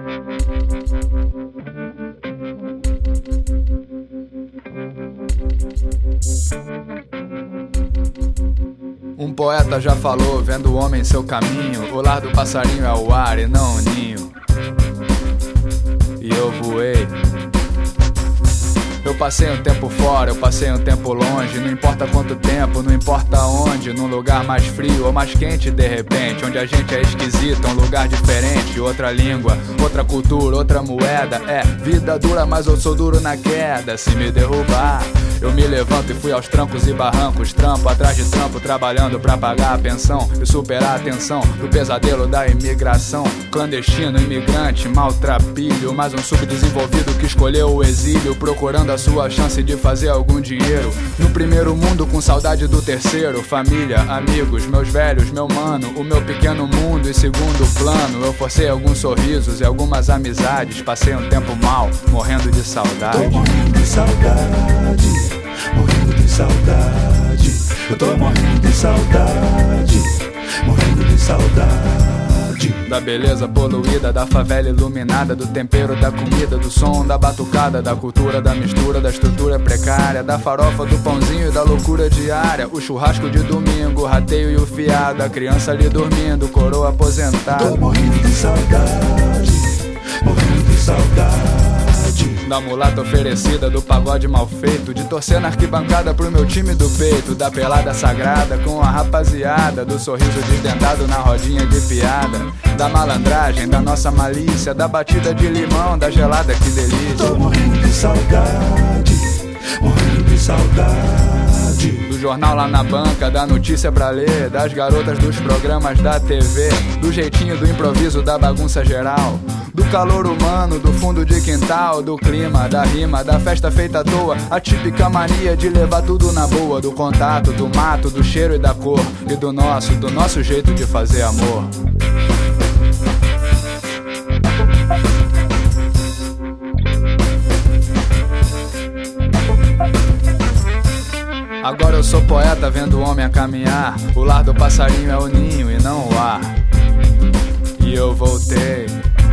Um poeta já falou, vendo o homem em seu caminho, o lar do passarinho é o ar e não o ninho. E eu voei. Eu passei um tempo fora, eu passei um tempo longe. Não importa quanto tempo, não importa onde. Num lugar mais frio ou mais quente de repente, onde a gente é esquisito, um lugar diferente. Outra língua, outra cultura, outra moeda. É, vida dura, mas eu sou duro na queda. Se me derrubar, eu me levanto e fui aos trancos e barrancos. Trampo atrás de trampo, trabalhando pra pagar a pensão e superar a tensão do pesadelo da imigração. Clandestino, imigrante, maltrapilho, mais um subdesenvolvido que escolheu o exílio, procurando a sua chance de fazer algum dinheiro. No primeiro mundo com saudade do terceiro. Família, amigos, meus velhos, meu mano, o meu pequeno mundo em segundo plano. Eu forcei alguns sorrisos e algumas amizades. Passei um tempo mal, morrendo de saudade. Tô morrendo de saudade, morrendo de saudade. Eu tô morrendo de saudade, morrendo de saudade. Da beleza poluída, da favela iluminada, do tempero da comida, do som da batucada, da cultura da mistura, da estrutura precária, da farofa do pãozinho e da loucura diária. O churrasco de domingo, o rateio e o fiado, a criança ali dormindo, coroa aposentada. Tô morrendo de saudade, morrendo de saudade. Da mulata oferecida, do pagode mal feito, de torcer na arquibancada pro meu time do peito, da pelada sagrada com a rapaziada, do sorriso desdentado na rodinha de piada, da malandragem, da nossa malícia, da batida de limão, da gelada, que delícia. Tô morrendo de saudade, morrendo de saudade. Do jornal lá na banca, da notícia pra ler, das garotas dos programas da TV, do jeitinho do improviso, da bagunça geral, do calor humano, do fundo de quintal, do clima, da rima, da festa feita à toa, a típica mania de levar tudo na boa, do contato, do mato, do cheiro e da cor, e do nosso jeito de fazer amor. Agora eu sou poeta vendo o homem a caminhar. O lar do passarinho é o ninho e não o ar. E eu voltei.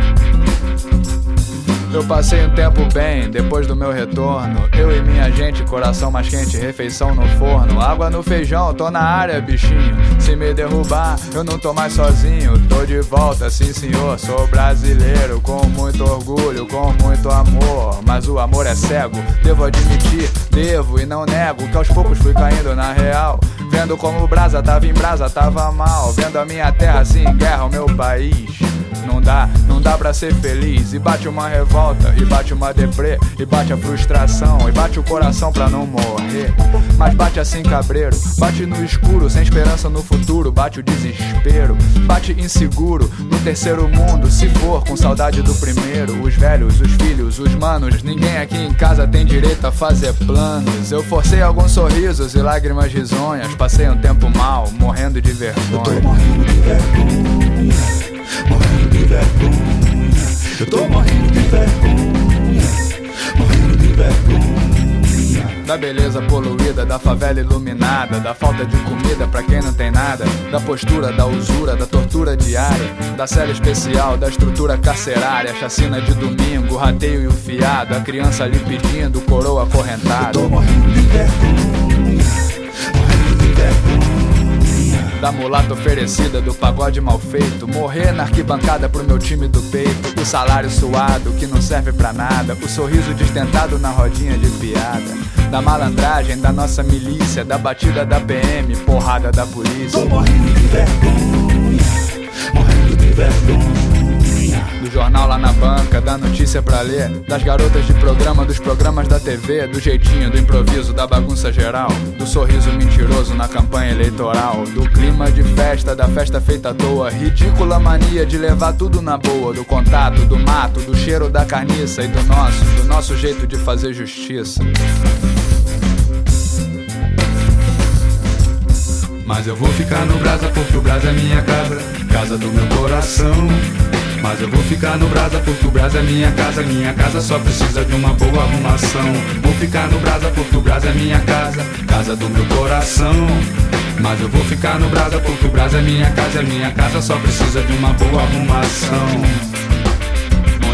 Eu passei um tempo bem, depois do meu retorno. Eu e minha gente, coração mais quente, refeição no forno. Água no feijão, tô na área, bichinho. Se me derrubar, eu não tô mais sozinho. Tô de volta, sim senhor, sou brasileiro. Com muito orgulho, com muito amor. Mas o amor é cego, devo admitir. Devo e não nego que aos poucos fui caindo na real. Vendo como o brasa tava em brasa, tava mal. Vendo a minha terra assim em guerra, o meu país. Não dá pra ser feliz. E bate uma revolta, e bate uma deprê, e bate a frustração, e bate o coração pra não morrer. Mas bate assim cabreiro, bate no escuro, sem esperança no futuro, bate o desespero, bate inseguro no terceiro mundo. Se for com saudade do primeiro, os velhos, os filhos, os manos, ninguém aqui em casa tem direito a fazer planos. Eu forcei alguns sorrisos e lágrimas risonhas. Passei um tempo mal, morrendo de vergonha. Eu tô morrendo de vergonha, morrendo de vergonha. Eu tô morrendo de vergonha, morrendo de vergonha. Da beleza poluída, da favela iluminada, da falta de comida pra quem não tem nada, da postura, da usura, da tortura diária, da cela especial, da estrutura carcerária, chacina de domingo, o rateio e o fiado, a criança ali pedindo, coroa acorrentada. Eu tô morrendo de vergonha, morrendo de vergonha. Da mulata oferecida, do pagode mal feito, morrer na arquibancada pro meu time do peito, o salário suado que não serve pra nada, o sorriso destentado na rodinha de piada, da malandragem, da nossa milícia, da batida da PM, porrada da polícia. Tô morrendo de vergonha, morrendo de vergonha. Do jornal lá na banca, da notícia pra ler, das garotas de programa, dos programas da TV, do jeitinho, do improviso, da bagunça geral, do sorriso mentiroso na campanha eleitoral, do clima de festa, da festa feita à toa, ridícula mania de levar tudo na boa, do contato, do mato, do cheiro da carniça e do nosso jeito de fazer justiça. Mas eu vou ficar no brasa porque o brasa é minha casa, casa do meu coração. Mas eu vou ficar no brasa porque o brasa é minha casa só precisa de uma boa arrumação. Vou ficar no brasa porque o brasa é minha casa, casa do meu coração. Mas eu vou ficar no brasa porque o brasa é minha casa só precisa de uma boa arrumação.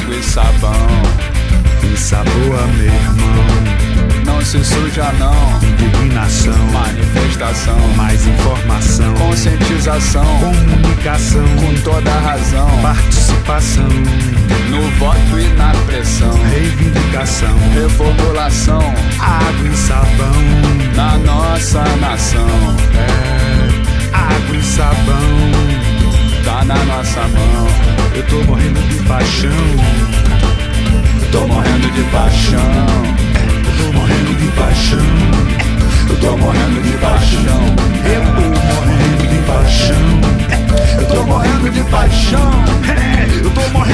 água e sabão. Ensaboa, meu irmão. Não se suja não. Indignação, manifestação, mais informação, conscientização, comunicação, com toda a razão, participação, no voto e na pressão, reivindicação, reformulação, água e sabão, na nossa nação. Água e sabão, tá na nossa mão. Eu tô morrendo de paixão. Tô morrendo de paixão. Eu tô morrendo de paixão. Eu tô morrendo de paixão. Eu tô morrendo de paixão. Eu tô morrendo de paixão. Eu tô morrendo